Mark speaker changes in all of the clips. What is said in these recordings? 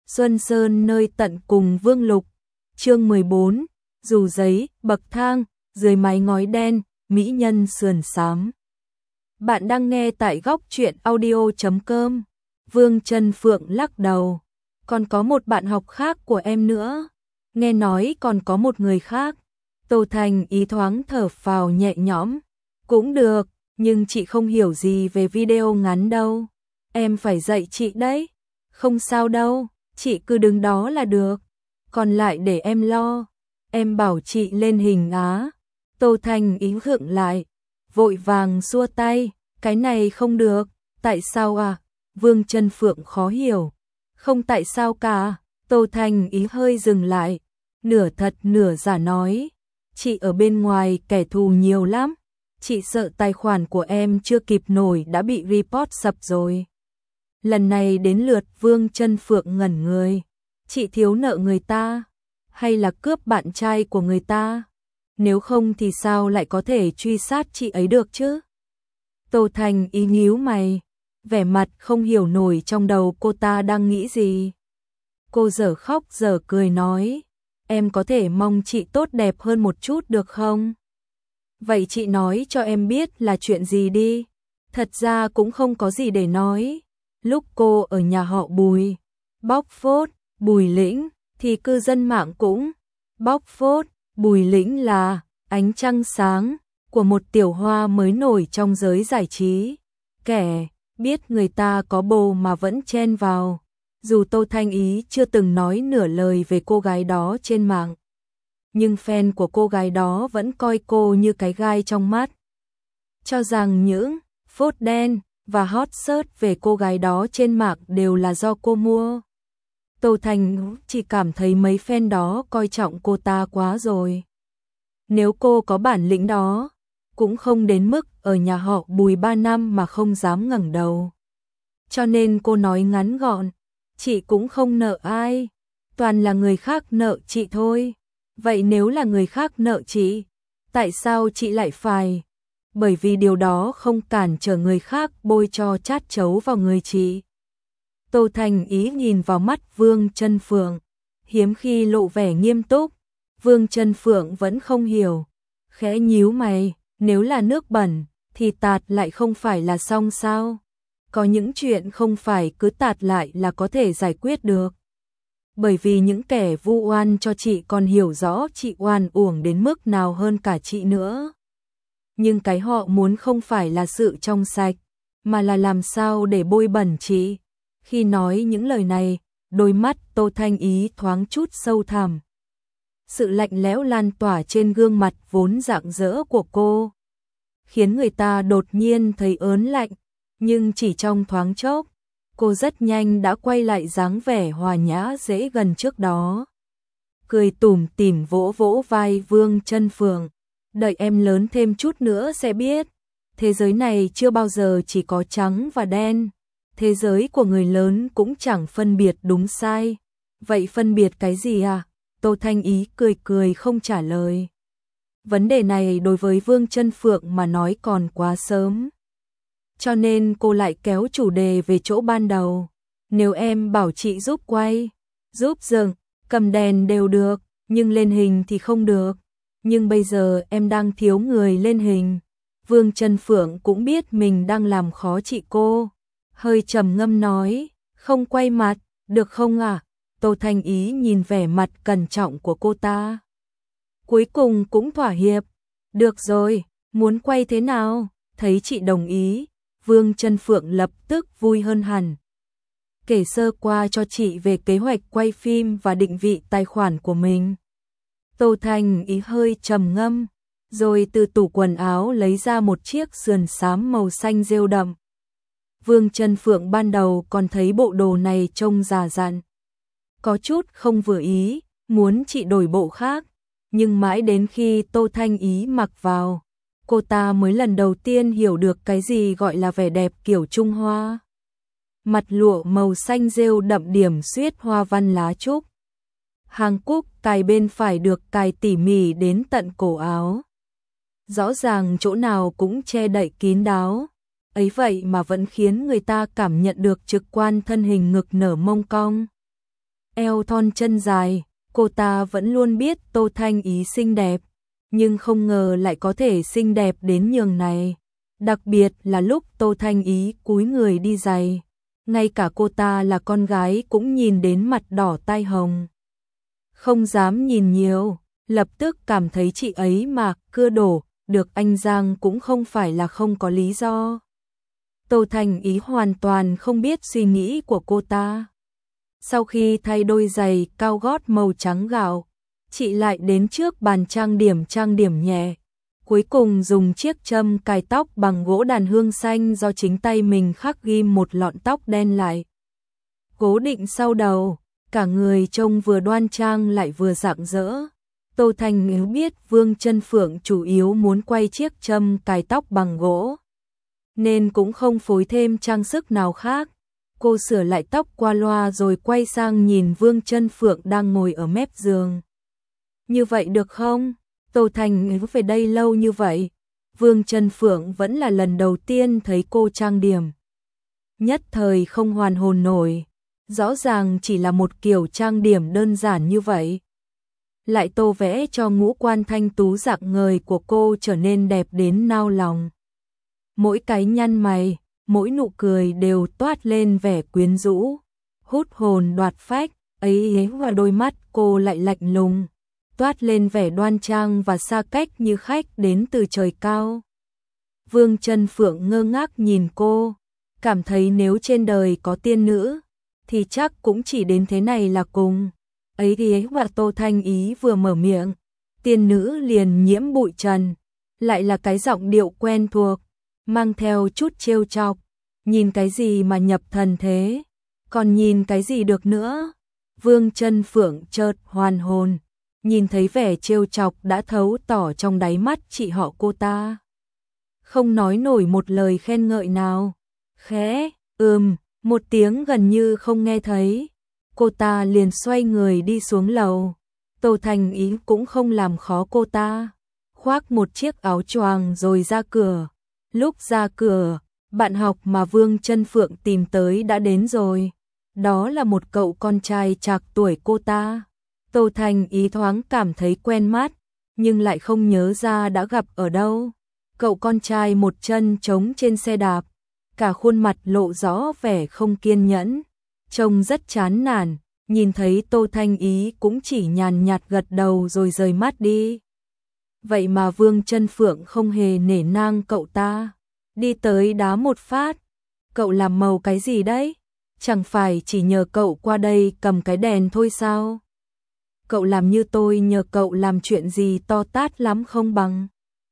Speaker 1: Xuân Sơn nơi tận cùng Vương Lục. Chương 14, dù giấy, bậc thang, dưới mái ngói đen, mỹ nhân sườn xám. Bạn đang nghe tại góc truyện audio.com. Vương Trân Phượng lắc đầu. Còn có một bạn học khác của em nữa. Nghe nói còn có một người khác. Tô Thành Ý thoáng thở phào nhẹ nhõm. Cũng được, nhưng chị không hiểu gì về video ngắn đâu. Em phải dạy chị đấy. Không sao đâu, chị cứ đứng đó là được. Còn lại để em lo. Em bảo chị lên hình á. Tô Thành Ý khựng lại, vội vàng xua tay. Cái này không được. Tại sao à? Vương Trân Phượng khó hiểu. Không tại sao cả. Tô Thành Ý hơi dừng lại, nửa thật nửa giả nói. Chị ở bên ngoài kẻ thù nhiều lắm. Chị sợ tài khoản của em chưa kịp nổi đã bị report sập rồi. Lần này đến lượt Vương Trân Phượng ngẩn người. Chị thiếu nợ người ta? Hay là cướp bạn trai của người ta? Nếu không thì sao lại có thể truy sát chị ấy được chứ? Tô Thành Ý nhíu mày, vẻ mặt không hiểu nổi trong đầu cô ta đang nghĩ gì. Cô dở khóc dở cười nói, em có thể mong chị tốt đẹp hơn một chút được không? Vậy chị nói cho em biết là chuyện gì đi. Thật ra cũng không có gì để nói. Lúc cô ở nhà họ Bùi, bóc phốt, Bùi Lĩnh, thì cư dân mạng cũng bóc phốt, Bùi Lĩnh là ánh trăng sáng của một tiểu hoa mới nổi trong giới giải trí. Kẻ biết người ta có bồ mà vẫn chen vào. Dù Tô Thanh Ý chưa từng nói nửa lời về cô gái đó trên mạng, nhưng fan của cô gái đó vẫn coi cô như cái gai trong mắt. Cho rằng những phốt đen và hot search về cô gái đó trên mạng đều là do cô mua. Tô Thành chỉ cảm thấy mấy fan đó coi trọng cô ta quá rồi. Nếu cô có bản lĩnh đó, cũng không đến mức ở nhà họ Bùi 3 năm mà không dám ngẩng đầu. Cho nên cô nói ngắn gọn, chị cũng không nợ ai, toàn là người khác nợ chị thôi. Vậy nếu là người khác nợ chị, tại sao chị lại phải? Bởi vì điều đó không cản trở người khác bôi cho chát chấu vào người chị. Tô Thành Ý nhìn vào mắt Vương Trân Phượng, hiếm khi lộ vẻ nghiêm túc. Vương Trân Phượng vẫn không hiểu, khẽ nhíu mày, nếu là nước bẩn thì tạt lại không phải là xong sao? Có những chuyện không phải cứ tạt lại là có thể giải quyết được. Bởi vì những kẻ vu oan cho chị còn hiểu rõ chị oan uổng đến mức nào hơn cả chị nữa. Nhưng cái họ muốn không phải là sự trong sạch, mà là làm sao để bôi bẩn chị. Khi nói những lời này, đôi mắt Tô Thanh Ý thoáng chút sâu thẳm. Sự lạnh lẽo lan tỏa trên gương mặt vốn rạng rỡ của cô, khiến người ta đột nhiên thấy ớn lạnh. Nhưng chỉ trong thoáng chốc, cô rất nhanh đã quay lại dáng vẻ hòa nhã dễ gần trước đó. Cười tủm tỉm vỗ vỗ vai Vương Trân Phượng. Đợi em lớn thêm chút nữa sẽ biết. Thế giới này chưa bao giờ chỉ có trắng và đen. Thế giới của người lớn cũng chẳng phân biệt đúng sai. Vậy phân biệt cái gì à? Tô Thanh Ý cười cười không trả lời. Vấn đề này đối với Vương Trân Phượng mà nói còn quá sớm. Cho nên cô lại kéo chủ đề về chỗ ban đầu. Nếu em bảo chị giúp quay, giúp dựng, cầm đèn đều được, nhưng lên hình thì không được. Nhưng bây giờ em đang thiếu người lên hình. Vương Trân Phượng cũng biết mình đang làm khó chị cô. Hơi trầm ngâm nói, không quay mặt, được không à? Tô Thanh Ý nhìn vẻ mặt cẩn trọng của cô ta. Cuối cùng cũng thỏa hiệp. Được rồi, muốn quay thế nào? Thấy chị đồng ý, Vương Trân Phượng lập tức vui hơn hẳn. Kể sơ qua cho chị về kế hoạch quay phim và định vị tài khoản của mình. Tô Thành Ý hơi trầm ngâm, rồi từ tủ quần áo lấy ra một chiếc sườn xám màu xanh rêu đậm. Vương Trân Phượng ban đầu còn thấy bộ đồ này trông già dặn, có chút không vừa ý, muốn chị đổi bộ khác. Nhưng mãi đến khi Tô Thanh Ý mặc vào, cô ta mới lần đầu tiên hiểu được cái gì gọi là vẻ đẹp kiểu Trung Hoa. Mặt lụa màu xanh rêu đậm điểm xuyết hoa văn lá trúc. Hàng cúc cài bên phải được cài tỉ mỉ đến tận cổ áo. Rõ ràng chỗ nào cũng che đậy kín đáo. Ấy vậy mà vẫn khiến người ta cảm nhận được trực quan thân hình ngực nở mông cong. eo thon chân dài, cô ta vẫn luôn biết Tô Thanh Ý xinh đẹp, nhưng không ngờ lại có thể xinh đẹp đến nhường này. Đặc biệt là lúc Tô Thanh Ý cúi người đi giày, ngay cả cô ta là con gái cũng nhìn đến mặt đỏ tai hồng. Không dám nhìn nhiều, lập tức cảm thấy chị ấy mà cưa đổ được anh Giang cũng không phải là không có lý do. Tô Thanh Ý hoàn toàn không biết suy nghĩ của cô ta. Sau khi thay đôi giày cao gót màu trắng gạo, chị lại đến trước bàn trang điểm nhẹ. Cuối cùng dùng chiếc châm cài tóc bằng gỗ đàn hương xanh do chính tay mình khắc ghim một lọn tóc đen lại. Cố định sau đầu, cả người trông vừa đoan trang lại vừa rạng rỡ. Tô Thanh Ý biết Vương Chân Phượng chủ yếu muốn quay chiếc châm cài tóc bằng gỗ, nên cũng không phối thêm trang sức nào khác. Cô sửa lại tóc qua loa rồi quay sang nhìn Vương Chân Phượng đang ngồi ở mép giường. Như vậy được không? Tô Thanh Ý về đây lâu như vậy, Vương Chân Phượng vẫn là lần đầu tiên thấy cô trang điểm. Nhất thời không hoàn hồn nổi, rõ ràng chỉ là một kiểu trang điểm đơn giản như vậy. Lại tô vẽ cho ngũ quan thanh tú rạng ngời của cô trở nên đẹp đến nao lòng. Mỗi cái nhăn mày, mỗi nụ cười đều toát lên vẻ quyến rũ, hút hồn đoạt phách, ấy và đôi mắt cô lại lạnh lùng, toát lên vẻ đoan trang và xa cách như khách đến từ trời cao. Vương Chân Phượng ngơ ngác nhìn cô, cảm thấy nếu trên đời có tiên nữ, thì chắc cũng chỉ đến thế này là cùng. Ấy thì và Tô Thanh Ý vừa mở miệng, tiên nữ liền nhiễm bụi trần, lại là cái giọng điệu quen thuộc, mang theo chút trêu chọc. Nhìn cái gì mà nhập thần thế, còn nhìn cái gì được nữa? Vương Chân Phượng chợt hoàn hồn, nhìn thấy vẻ trêu chọc đã thấu tỏ trong đáy mắt chị họ cô ta. Không nói nổi một lời khen ngợi nào. Khẽ, một tiếng gần như không nghe thấy. Cô ta liền xoay người đi xuống lầu. Tô Thanh Ý cũng không làm khó cô ta, khoác một chiếc áo choàng rồi ra cửa. Lúc ra cửa, bạn học mà Vương Chân Phượng tìm tới đã đến rồi. Đó là một cậu con trai trạc tuổi cô ta. Tô Thanh Ý thoáng cảm thấy quen mắt, nhưng lại không nhớ ra đã gặp ở đâu. Cậu con trai một chân trống trên xe đạp, cả khuôn mặt lộ rõ vẻ không kiên nhẫn, trông rất chán nản. Nhìn thấy Tô Thanh Ý cũng chỉ nhàn nhạt gật đầu rồi rời mắt đi. Vậy mà Vương Chân Phượng không hề nể nang cậu ta, đi tới đá một phát. Cậu làm màu cái gì đấy? Chẳng phải chỉ nhờ cậu qua đây cầm cái đèn thôi sao? Cậu làm như tôi nhờ cậu làm chuyện gì to tát lắm không bằng.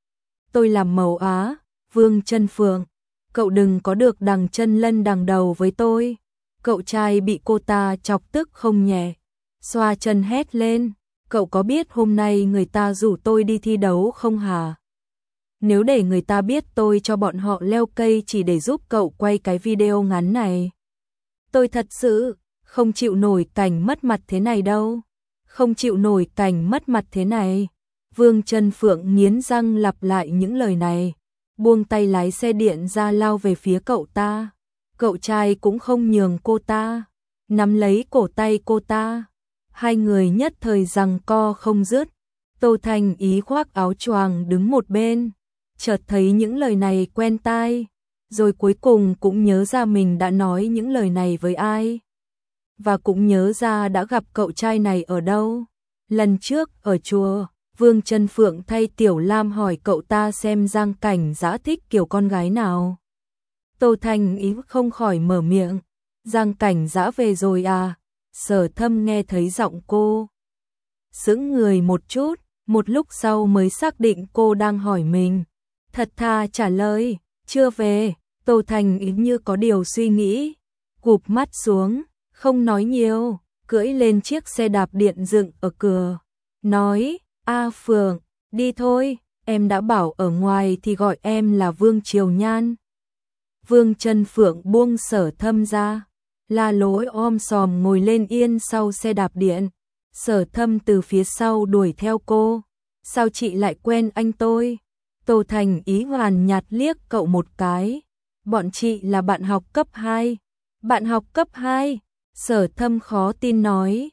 Speaker 1: Tôi làm màu á, Vương Chân Phượng, cậu đừng có được đằng chân lân đằng đầu với tôi. Cậu trai bị cô ta chọc tức không nhẹ, xoa chân hét lên, cậu có biết hôm nay người ta rủ tôi đi thi đấu không hả? Nếu để người ta biết tôi cho bọn họ leo cây chỉ để giúp cậu quay cái video ngắn này. Tôi thật sự không chịu nổi cảnh mất mặt thế này đâu. Không chịu nổi cảnh mất mặt thế này. Vương Chân Phượng nghiến răng lặp lại những lời này, buông tay lái xe điện ra lao về phía cậu ta. Cậu trai cũng không nhường cô ta, nắm lấy cổ tay cô ta. Hai người nhất thời giằng co không dứt. Tô Thanh Ý khoác áo choàng đứng một bên, chợt thấy những lời này quen tai, rồi cuối cùng cũng nhớ ra mình đã nói những lời này với ai. Và cũng nhớ ra đã gặp cậu trai này ở đâu. Lần trước ở chùa, Vương Chân Phượng thay Tiểu Lam hỏi cậu ta xem Giang Cảnh Dã thích kiểu con gái nào. Tô Thanh Ý không khỏi mở miệng, Giang Cảnh Dã về rồi à? Sở Thâm nghe thấy giọng cô, sững người một chút, một lúc sau mới xác định cô đang hỏi mình. Thật thà trả lời, chưa về. Tô Thanh Ý như có điều suy nghĩ, gục mắt xuống, không nói nhiều, cưỡi lên chiếc xe đạp điện dựng ở cửa, nói, A Phượng, đi thôi, em đã bảo ở ngoài thì gọi em là Vương Triều Nhan. Vương Chân Phượng buông Sở Thâm ra, la lối om sòm ngồi lên yên sau xe đạp điện. Sở Thâm từ phía sau đuổi theo cô, sao chị lại quen anh tôi? Tô Thanh Ý hoàn nhạt liếc cậu một cái, bọn chị là bạn học cấp 2. Bạn học cấp 2? Sở Thâm khó tin nói,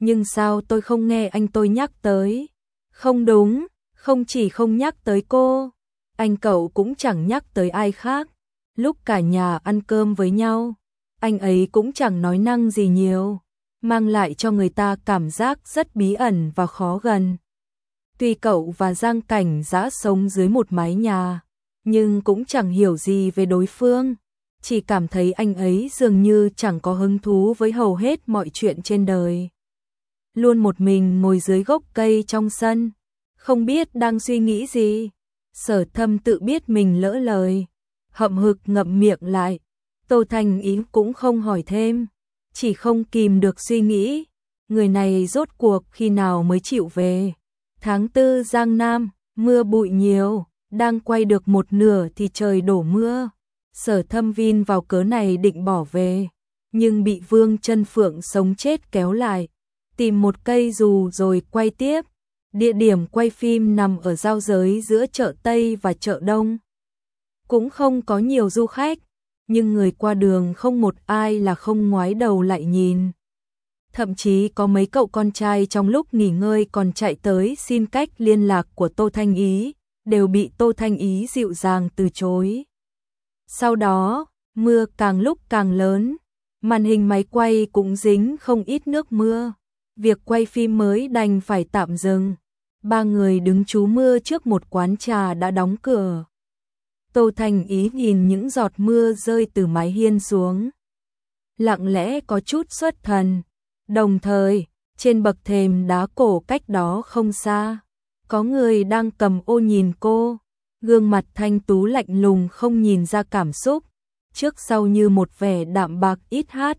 Speaker 1: nhưng sao tôi không nghe anh tôi nhắc tới? Không đúng, không chỉ không nhắc tới cô, anh cậu cũng chẳng nhắc tới ai khác. Lúc cả nhà ăn cơm với nhau, anh ấy cũng chẳng nói năng gì nhiều, mang lại cho người ta cảm giác rất bí ẩn và khó gần. Tuy cậu và Giang Cảnh Dã sống dưới một mái nhà, nhưng cũng chẳng hiểu gì về đối phương, chỉ cảm thấy anh ấy dường như chẳng có hứng thú với hầu hết mọi chuyện trên đời. Luôn một mình ngồi dưới gốc cây trong sân, không biết đang suy nghĩ gì. Sở Thâm tự biết mình lỡ lời, hậm hực ngậm miệng lại. Tô Thanh Ý cũng không hỏi thêm, chỉ không kìm được suy nghĩ, người này rốt cuộc khi nào mới chịu về. Tháng 4 Giang Nam, mưa bụi nhiều, đang quay được một nửa thì trời đổ mưa. Sở Thâm vin vào cớ này định bỏ về, nhưng bị Vương Chân Phượng sống chết kéo lại, tìm một cây dù rồi quay tiếp. Địa điểm quay phim nằm ở giao giới giữa chợ Tây và chợ Đông. Cũng không có nhiều du khách, nhưng người qua đường không một ai là không ngoái đầu lại nhìn. Thậm chí có mấy cậu con trai trong lúc nghỉ ngơi còn chạy tới xin cách liên lạc của Tô Thanh Ý, đều bị Tô Thanh Ý dịu dàng từ chối. Sau đó, mưa càng lúc càng lớn, màn hình máy quay cũng dính không ít nước mưa. Việc quay phim mới đành phải tạm dừng. Ba người đứng trú mưa trước một quán trà đã đóng cửa. Tô Thanh Ý nhìn những giọt mưa rơi từ mái hiên xuống, lặng lẽ có chút xuất thần. Đồng thời, trên bậc thềm đá cổ cách đó không xa, có người đang cầm ô nhìn cô, gương mặt thanh tú lạnh lùng không nhìn ra cảm xúc, trước sau như một vẻ đạm bạc ít hát.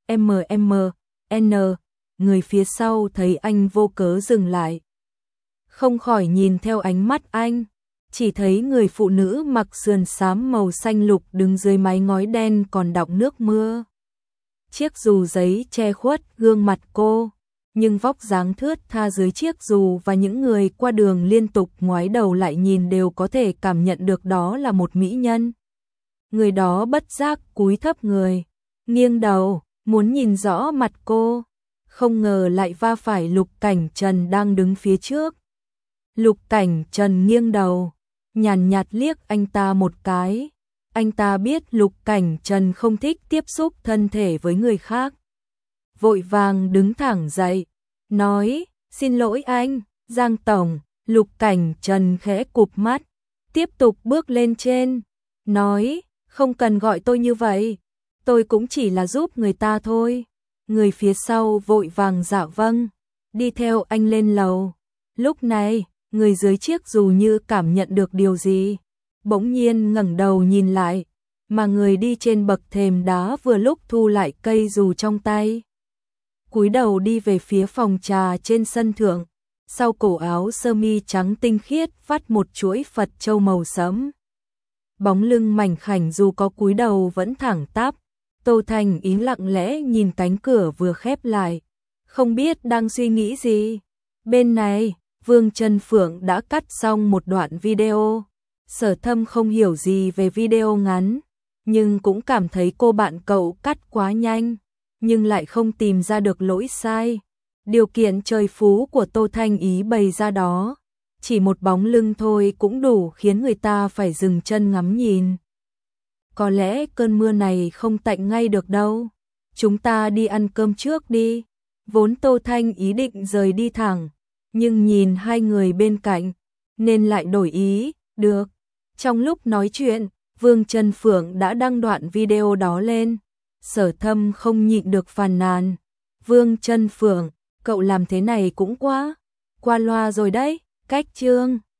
Speaker 1: N. Người phía sau thấy anh vô cớ dừng lại, không khỏi nhìn theo ánh mắt anh, chỉ thấy người phụ nữ mặc sườn xám màu xanh lục đứng dưới mái ngói đen còn đọng nước mưa. Chiếc dù giấy che khuất gương mặt cô, nhưng vóc dáng thướt tha dưới chiếc dù và những người qua đường liên tục ngoái đầu lại nhìn đều có thể cảm nhận được đó là một mỹ nhân. Người đó bất giác cúi thấp người, nghiêng đầu, muốn nhìn rõ mặt cô, không ngờ lại va phải Lục Cảnh Trần đang đứng phía trước. Lục Cảnh Trần nghiêng đầu, nhàn nhạt liếc anh ta một cái. Anh ta biết Lục Cảnh Trần không thích tiếp xúc thân thể với người khác. Vội vàng đứng thẳng dậy, nói, xin lỗi anh, Giang Tổng. Lục Cảnh Trần khẽ cụp mắt, tiếp tục bước lên trên, nói, không cần gọi tôi như vậy, tôi cũng chỉ là giúp người ta thôi. Người phía sau vội vàng dạ vâng, đi theo anh lên lầu. Lúc này, người dưới chiếc dù như cảm nhận được điều gì, bỗng nhiên ngẩng đầu nhìn lại, mà người đi trên bậc thềm đá vừa lúc thu lại cây dù trong tay, cúi đầu đi về phía phòng trà trên sân thượng, sau cổ áo sơ mi trắng tinh khiết vắt một chuỗi Phật châu màu sẫm. Bóng lưng mảnh khảnh dù có cúi đầu vẫn thẳng tắp. Tô Thanh Ý lặng lẽ nhìn cánh cửa vừa khép lại, không biết đang suy nghĩ gì. Bên này, Vương Chân Phượng đã cắt xong một đoạn video. Sở Thâm không hiểu gì về video ngắn, nhưng cũng cảm thấy cô bạn cậu cắt quá nhanh, nhưng lại không tìm ra được lỗi sai. Điều kiện trời phú của Tô Thanh Ý bày ra đó, chỉ một bóng lưng thôi cũng đủ khiến người ta phải dừng chân ngắm nhìn. Có lẽ cơn mưa này không tạnh ngay được đâu. Chúng ta đi ăn cơm trước đi. Vốn Tô Thanh ý định rời đi thẳng, nhưng nhìn hai người bên cạnh, nên lại đổi ý, được. Trong lúc nói chuyện, Vương Chân Phượng đã đăng đoạn video đó lên. Sở Thâm không nhịn được phàn nàn. Vương Chân Phượng, cậu làm thế này cũng quá qua loa rồi đấy, cách chương.